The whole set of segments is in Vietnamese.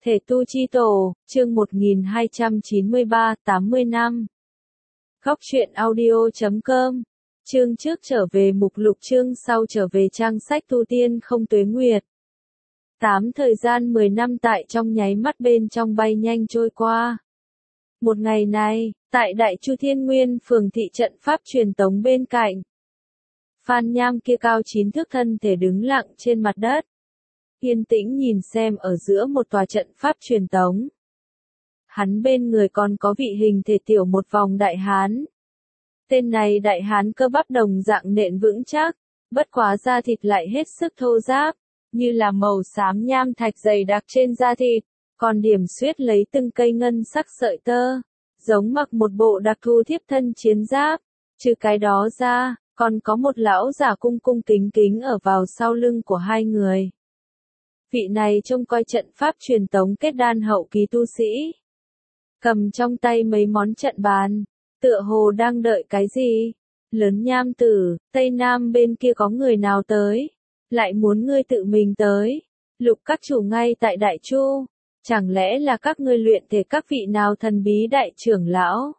Thể tu chi tổ, chương 1293, 80 năm. Góc truyện audio.com. Chương trước trở về mục lục, chương sau trở về trang sách tu tiên không tuế nguyệt. 8 thời gian 10 năm tại trong nháy mắt bên trong bay nhanh trôi qua. Một ngày này, tại Đại Chu Thiên Nguyên phường thị trận pháp truyền tống bên cạnh. Phan Nham kia cao 9 thước thân thể đứng lặng trên mặt đất. Yên tĩnh nhìn xem ở giữa một tòa trận pháp truyền tống. Hắn bên người còn có vị hình thể tiểu một vòng đại hán. Tên này đại hán cơ bắp đồng dạng nện vững chắc, bất quá da thịt lại hết sức thô ráp, như là màu xám nham thạch dày đặc trên da thịt, còn điểm xuyết lấy từng cây ngân sắc sợi tơ, giống mặc một bộ đặc thù thiếp thân chiến giáp. Trừ cái đó ra, còn có một lão giả cung cung kính kính ở vào sau lưng của hai người. Vị này trông coi trận pháp truyền tống kết đan hậu kỳ tu sĩ. Cầm trong tay mấy món trận bàn, tựa hồ đang đợi cái gì. Lớn Nham tử, Tây Nam bên kia có người nào tới? Lại muốn ngươi tự mình tới? Lục các chủ ngay tại Đại Chu. Chẳng lẽ là các ngươi luyện thể các vị nào thần bí đại trưởng lão?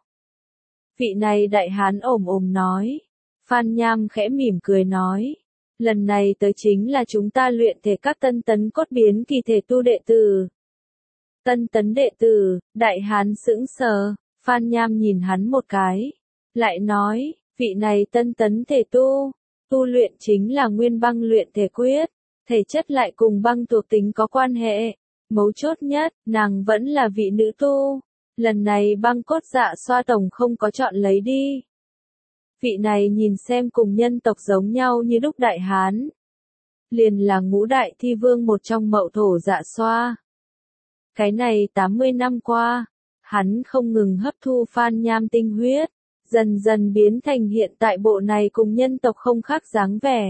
Vị này đại hán ồm ồm nói. Phan Nham khẽ mỉm cười nói. Lần này tới chính là chúng ta luyện thể các tân tấn cốt biến kỳ thể tu đệ tử. Tân tấn đệ tử, đại hán sững sờ, Phan Nham nhìn hắn một cái. Lại nói, vị này tân tấn thể tu luyện chính là nguyên băng luyện thể quyết, thể chất lại cùng băng thuộc tính có quan hệ. Mấu chốt nhất, nàng vẫn là vị nữ tu. Lần này băng cốt dạ xoa tổng không có chọn lấy đi. Vị này nhìn xem cùng nhân tộc giống nhau như đúc đại hán. Liền là ngũ đại thi vương một trong Mậu Thổ Dạ Xoa. Cái này 80 năm qua, hắn không ngừng hấp thu Phan Nham tinh huyết, dần dần biến thành hiện tại bộ này cùng nhân tộc không khác dáng vẻ.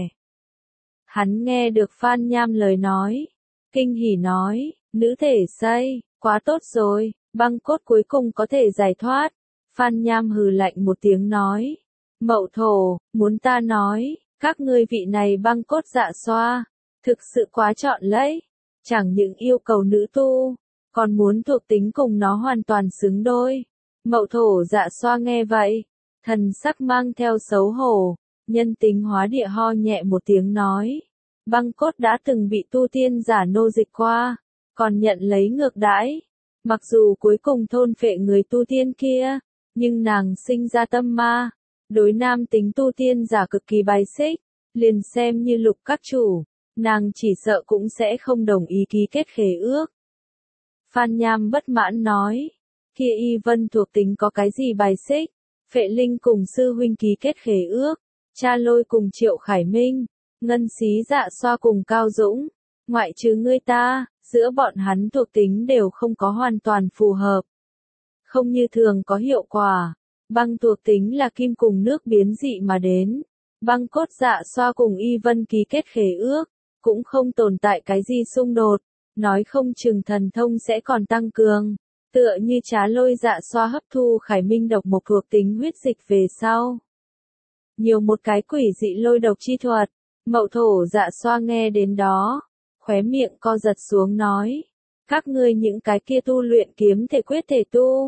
Hắn nghe được Phan Nham lời nói, kinh hỉ nói, nữ thể xây, quá tốt rồi, băng cốt cuối cùng có thể giải thoát. Phan Nham hừ lạnh một tiếng nói. Mậu Thổ, muốn ta nói, các ngươi vị này băng cốt dạ xoa, thực sự quá trọn lấy, chẳng những yêu cầu nữ tu, còn muốn thuộc tính cùng nó hoàn toàn xứng đôi. Mậu Thổ dạ xoa nghe vậy, thần sắc mang theo xấu hổ, nhân tính hóa địa ho nhẹ một tiếng nói, băng cốt đã từng bị tu tiên giả nô dịch qua, còn nhận lấy ngược đãi, mặc dù cuối cùng thôn phệ người tu tiên kia, nhưng nàng sinh ra tâm ma. Đối nam tính tu tiên giả cực kỳ bài xích, liền xem như lục các chủ, nàng chỉ sợ cũng sẽ không đồng ý ký kết khế ước. Phan Nham bất mãn nói, kia y vân thuộc tính có cái gì bài xích, Phệ Linh cùng sư huynh ký kết khế ước, Cha Lôi cùng Triệu Khải Minh, Ngân Xí Dạ Xoa cùng Cao Dũng, ngoại trừ ngươi ta, giữa bọn hắn thuộc tính đều không có hoàn toàn phù hợp. Không như thường có hiệu quả. Băng thuộc tính là kim cùng nước biến dị mà đến. Băng cốt dạ xoa cùng y vân ký kết khế ước, cũng không tồn tại cái gì xung đột, nói không chừng thần thông sẽ còn tăng cường. Tựa như Trá Lôi dạ xoa hấp thu Khải Minh độc mộc thuộc tính huyết dịch về sau. Nhiều một cái quỷ dị lôi độc chi thuật, Mậu Thổ dạ xoa nghe đến đó, khóe miệng co giật xuống nói. Các ngươi những cái kia tu luyện kiếm thể quyết thể tu.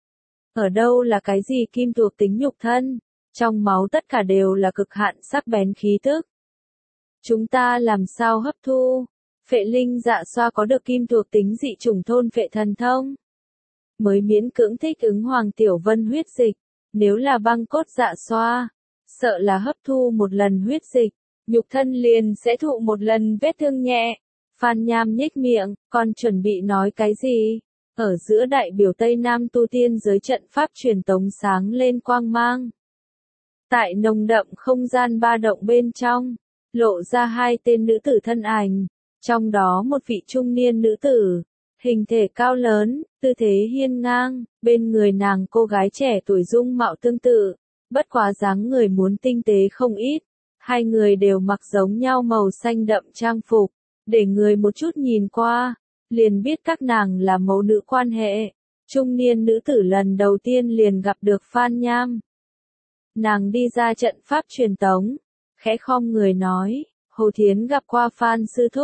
Ở đâu là cái gì kim thuộc tính nhục thân, trong máu tất cả đều là cực hạn sắc bén khí tức. Chúng ta làm sao hấp thu? Phệ Linh dạ xoa có được kim thuộc tính dị chủng thôn phệ thần thông. Mới miễn cưỡng thích ứng Hoàng Tiểu Vân huyết dịch, nếu là băng cốt dạ xoa, sợ là hấp thu một lần huyết dịch, nhục thân liền sẽ thụ một lần vết thương nhẹ. Phan Nham nhếch miệng, còn chuẩn bị nói cái gì? Ở giữa đại biểu Tây Nam tu tiên giới trận pháp truyền tống sáng lên quang mang. Tại nồng đậm không gian ba động bên trong, lộ ra hai tên nữ tử thân ảnh, trong đó một vị trung niên nữ tử, hình thể cao lớn, tư thế hiên ngang, bên người nàng cô gái trẻ tuổi dung mạo tương tự, bất quá dáng người muốn tinh tế không ít, hai người đều mặc giống nhau màu xanh đậm trang phục, để người một chút nhìn qua. Liền biết các nàng là mẫu nữ quan hệ. Trung niên nữ tử lần đầu tiên liền gặp được Phan Nham. Nàng đi ra trận pháp truyền tống, khẽ khom người nói, Hồ Thiến gặp qua Phan sư thúc,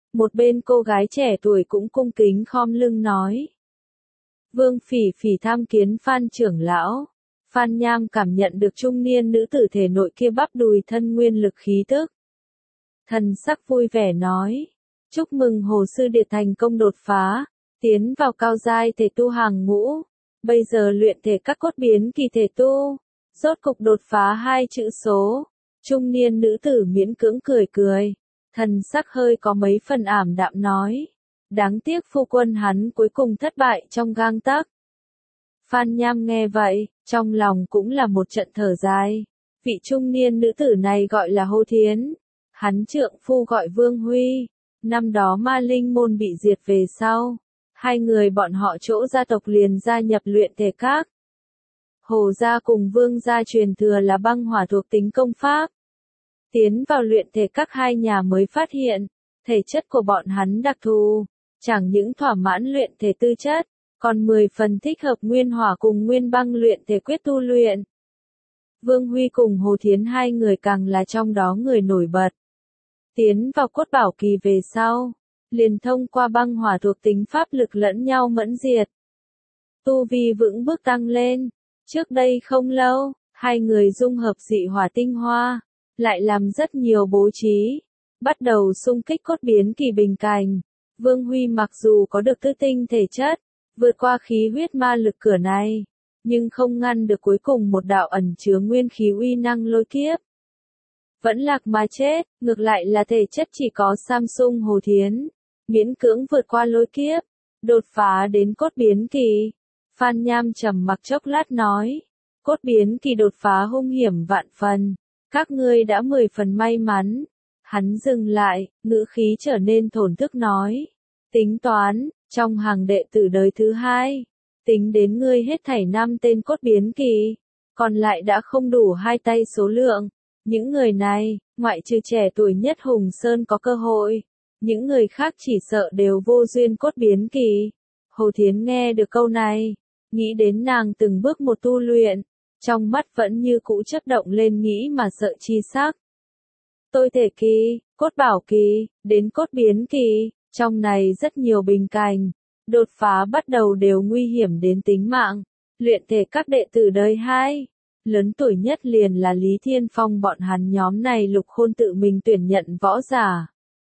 Một bên cô gái trẻ tuổi cũng cung kính khom lưng nói. Vương Phỉ Phỉ tham kiến Phan trưởng lão. Phan Nham cảm nhận được trung niên nữ tử thể nội kia bắp đùi thân nguyên lực khí tức. Thần sắc vui vẻ nói. Chúc mừng Hồ Sư Điệt thành công đột phá, tiến vào cao giai thể tu hàng ngũ. Bây giờ luyện thể các cốt biến kỳ thể tu. Rốt cục đột phá 2 chữ số. Trung niên nữ tử miễn cưỡng cười cười. Thần sắc hơi có mấy phần ảm đạm nói. Đáng tiếc phu quân hắn cuối cùng thất bại trong gang tấc. Phan Nham nghe vậy, trong lòng cũng là một trận thở dài. Vị trung niên nữ tử này gọi là Hồ Thiến. Hắn trượng phu gọi Vương Huy. Năm đó Ma Linh môn bị diệt về sau. Hai người bọn họ chỗ gia tộc liền gia nhập luyện thể các. Hồ gia cùng Vương gia truyền thừa là băng hỏa thuộc tính công pháp. Tiến vào luyện thể các hai nhà mới phát hiện, thể chất của bọn hắn đặc thù, chẳng những thỏa mãn luyện thể tư chất, còn 10 phần thích hợp nguyên hỏa cùng nguyên băng luyện thể quyết tu luyện. Vương Huy cùng Hồ Thiến hai người càng là trong đó người nổi bật. Tiến vào cốt bảo kỳ về sau, liền thông qua băng hỏa thuộc tính pháp lực lẫn nhau mẫn diệt. Tu vi vững bước tăng lên, trước đây không lâu, hai người dung hợp dị hỏa tinh hoa, lại làm rất nhiều bố trí, bắt đầu xung kích cốt biến kỳ bình cảnh. Vương Huy mặc dù có được tư tinh thể chất, vượt qua khí huyết ma lực cửa này, nhưng không ngăn được cuối cùng một đạo ẩn chứa nguyên khí uy năng lôi kiếp. Vẫn lạc mà chết, ngược lại là thể chất chỉ có Samsung Hồ Thiến, miễn cưỡng vượt qua lôi kiếp, đột phá đến cốt biến kỳ. Phan Nham trầm mặc chốc lát nói, cốt biến kỳ đột phá hung hiểm vạn phần, các ngươi đã 10 phần may mắn. Hắn dừng lại, ngữ khí trở nên thổn thức nói, tính toán, trong hàng đệ tử đời thứ 2, tính đến ngươi hết thảy 5 tên cốt biến kỳ, còn lại đã không đủ 2 tay số lượng. Những người này, ngoại trừ trẻ tuổi nhất Hùng Sơn có cơ hội, những người khác chỉ sợ đều vô duyên cốt biến kỳ. Hồ Thiến nghe được câu này, nghĩ đến nàng từng bước một tu luyện, trong mắt vẫn như cũ chớp động lên nghĩ mà sợ chi sắc. Tôi thể kỳ, cốt bảo kỳ, đến cốt biến kỳ, trong này rất nhiều bình cảnh, đột phá bắt đầu đều nguy hiểm đến tính mạng. Luyện thể các đệ tử đời 2, lớn tuổi nhất liền là Lý Thiên Phong, bọn hắn nhóm này Lục Khôn tự mình tuyển nhận võ giả.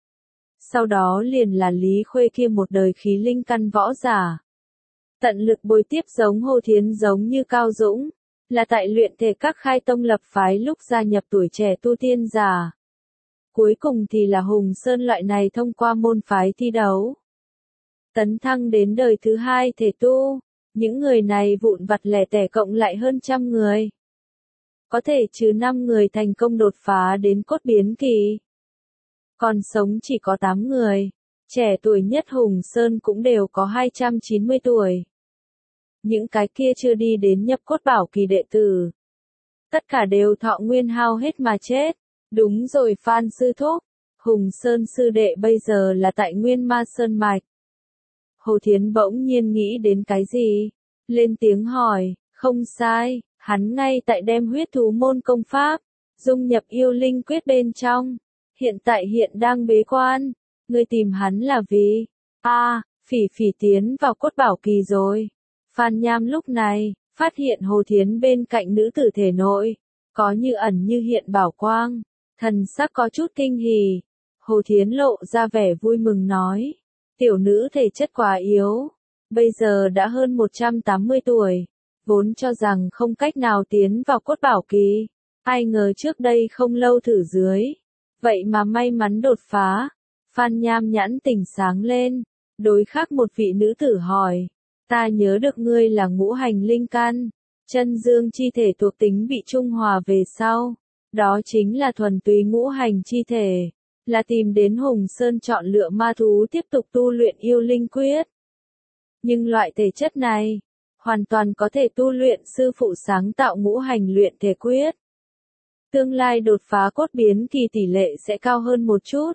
Sau đó liền là Lý Khuê kia một đời khí linh căn võ giả. Tận lực bồi tiếp giống Hồ Thiến giống như Cao Dũng, là tại luyện thể các khai tông lập phái lúc gia nhập tuổi trẻ tu tiên giả. Cuối cùng thì là Hùng Sơn loại này thông qua môn phái thi đấu. Tấn thăng đến đời thứ 2 thể tu, những người này vụn vặt lẻ tẻ cộng lại hơn 100 người. Có thể trừ 5 người thành công đột phá đến cốt biến kỳ. Còn sống chỉ có 8 người, trẻ tuổi nhất Hùng Sơn cũng đều có 290 tuổi. Những cái kia chưa đi đến nhập cốt bảo kỳ đệ tử. Tất cả đều thọ nguyên hao hết mà chết. Đúng rồi Phan sư thúc, Hùng Sơn sư đệ bây giờ là tại Nguyên Ma Sơn Mạch. Hồ Thiến bỗng nhiên nghĩ đến cái gì? Lên tiếng hỏi, không sai, hắn ngay tại đem huyết thú môn công pháp, dung nhập yêu linh quyết bên trong. Hiện tại hiện đang bế quan, ngươi tìm hắn là vì, Phỉ Phỉ tiến vào cốt bảo kỳ rồi. Phan Nham lúc này, phát hiện Hồ Thiến bên cạnh nữ tử thể nội, có như ẩn như hiện bảo quang. Thần sắc có chút kinh hỉ, Hồ Thiến lộ ra vẻ vui mừng nói, tiểu nữ thể chất quá yếu, bây giờ đã hơn 180 tuổi, vốn cho rằng không cách nào tiến vào cốt bảo kỳ, ai ngờ trước đây không lâu thử dưới, vậy mà may mắn đột phá. Phan Nham nhãn tỉnh sáng lên, đối khác một vị nữ tử hỏi, ta nhớ được ngươi là ngũ hành linh căn, chân dương chi thể thuộc tính bị trung hòa về sau. Đó chính là thuần túy ngũ hành chi thể, là tìm đến Hùng Sơn chọn lựa ma thú tiếp tục tu luyện yêu linh quyết. Nhưng loại thể chất này, hoàn toàn có thể tu luyện sư phụ sáng tạo ngũ hành luyện thể quyết. Tương lai đột phá cốt biến kỳ tỷ lệ sẽ cao hơn một chút.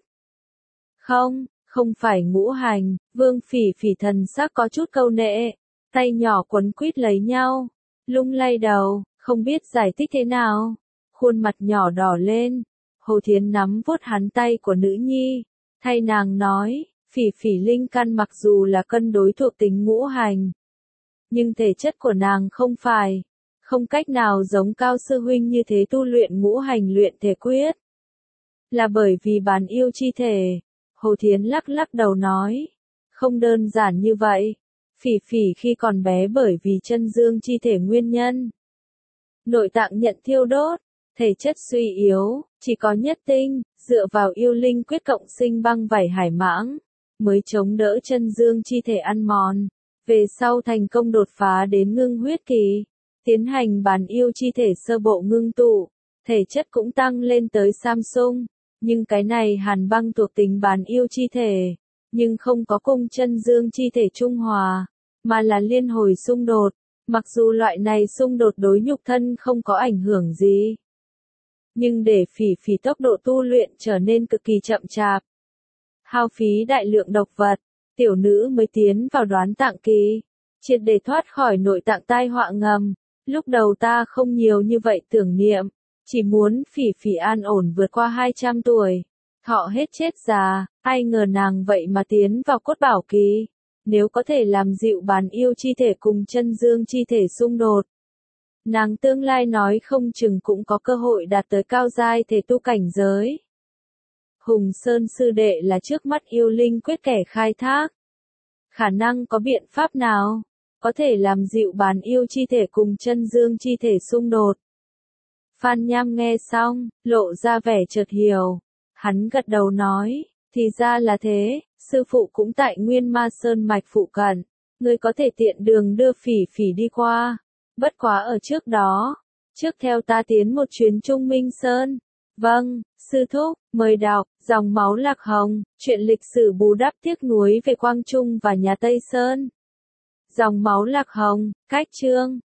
Không phải ngũ hành, Vương Phỉ Phỉ thần sắc có chút câu nệ, tay nhỏ quấn quýt lấy nhau, lung lay đầu, không biết giải thích thế nào. Khuôn mặt nhỏ đỏ lên, Hồ Thiến nắm vuốt hắn tay của nữ nhi, Thay nàng nói, Phỉ Phỉ linh căn mặc dù là cân đối thuộc tính ngũ hành, nhưng thể chất của nàng không cách nào giống Cao sư huynh như thế tu luyện ngũ hành luyện thể quyết. Là bởi vì bán yêu chi thể. Hồ Thiến lắc lắc đầu nói, không đơn giản như vậy. Phỉ Phỉ khi còn bé bởi vì chân dương chi thể nguyên nhân, nội tạng nhận thiêu đốt, thể chất suy yếu, chỉ có nhất tinh, dựa vào yêu linh quyết cộng sinh băng vảy hải mãng, mới chống đỡ chân dương chi thể ăn mòn. Về sau thành công đột phá đến ngưng huyết kỳ, tiến hành bán yêu chi thể sơ bộ ngưng tụ, thể chất cũng tăng lên tới Samsung, nhưng cái này hàn băng thuộc tính bán yêu chi thể, nhưng không có cùng chân dương chi thể trung hòa, mà là liên hồi xung đột, mặc dù loại này xung đột đối nhục thân không có ảnh hưởng gì, nhưng để Phỉ Phỉ tốc độ tu luyện trở nên cực kỳ chậm chạp, hao phí đại lượng độc vật, tiểu nữ mới tiến vào đoán tạng kỳ, triệt để thoát khỏi nội tạng tai họa ngầm. Lúc đầu ta không nhiều như vậy tưởng niệm, chỉ muốn Phỉ Phỉ an ổn vượt qua 200 tuổi, thọ hết chết già, ai ngờ nàng vậy mà tiến vào cốt bảo kỳ, nếu có thể làm dịu bán yêu chi thể cùng chân dương chi thể xung đột, nàng tương lai nói không chừng cũng có cơ hội đạt tới cao giai thể tu cảnh giới. Hùng Sơn sư đệ là trước mắt yêu linh quyết kẻ khai thác. Khả năng có biện pháp nào có thể làm dịu bán yêu chi thể cùng chân dương chi thể xung đột? Phan Nham nghe xong, lộ ra vẻ chợt hiểu. Hắn gật đầu nói, thì ra là thế, sư phụ cũng tại Nguyên Ma Sơn mạch phụ cận, ngươi có thể tiện đường đưa Phỉ Phỉ đi qua. Bất quá ở trước đó, trước theo ta tiến một chuyến Trung Minh Sơn. Vâng, sư thúc, mời đọc, dòng máu lạc hồng, chuyện lịch sử bù đắp tiếc nuối về Quang Trung và nhà Tây Sơn. Dòng máu lạc hồng, cách chương.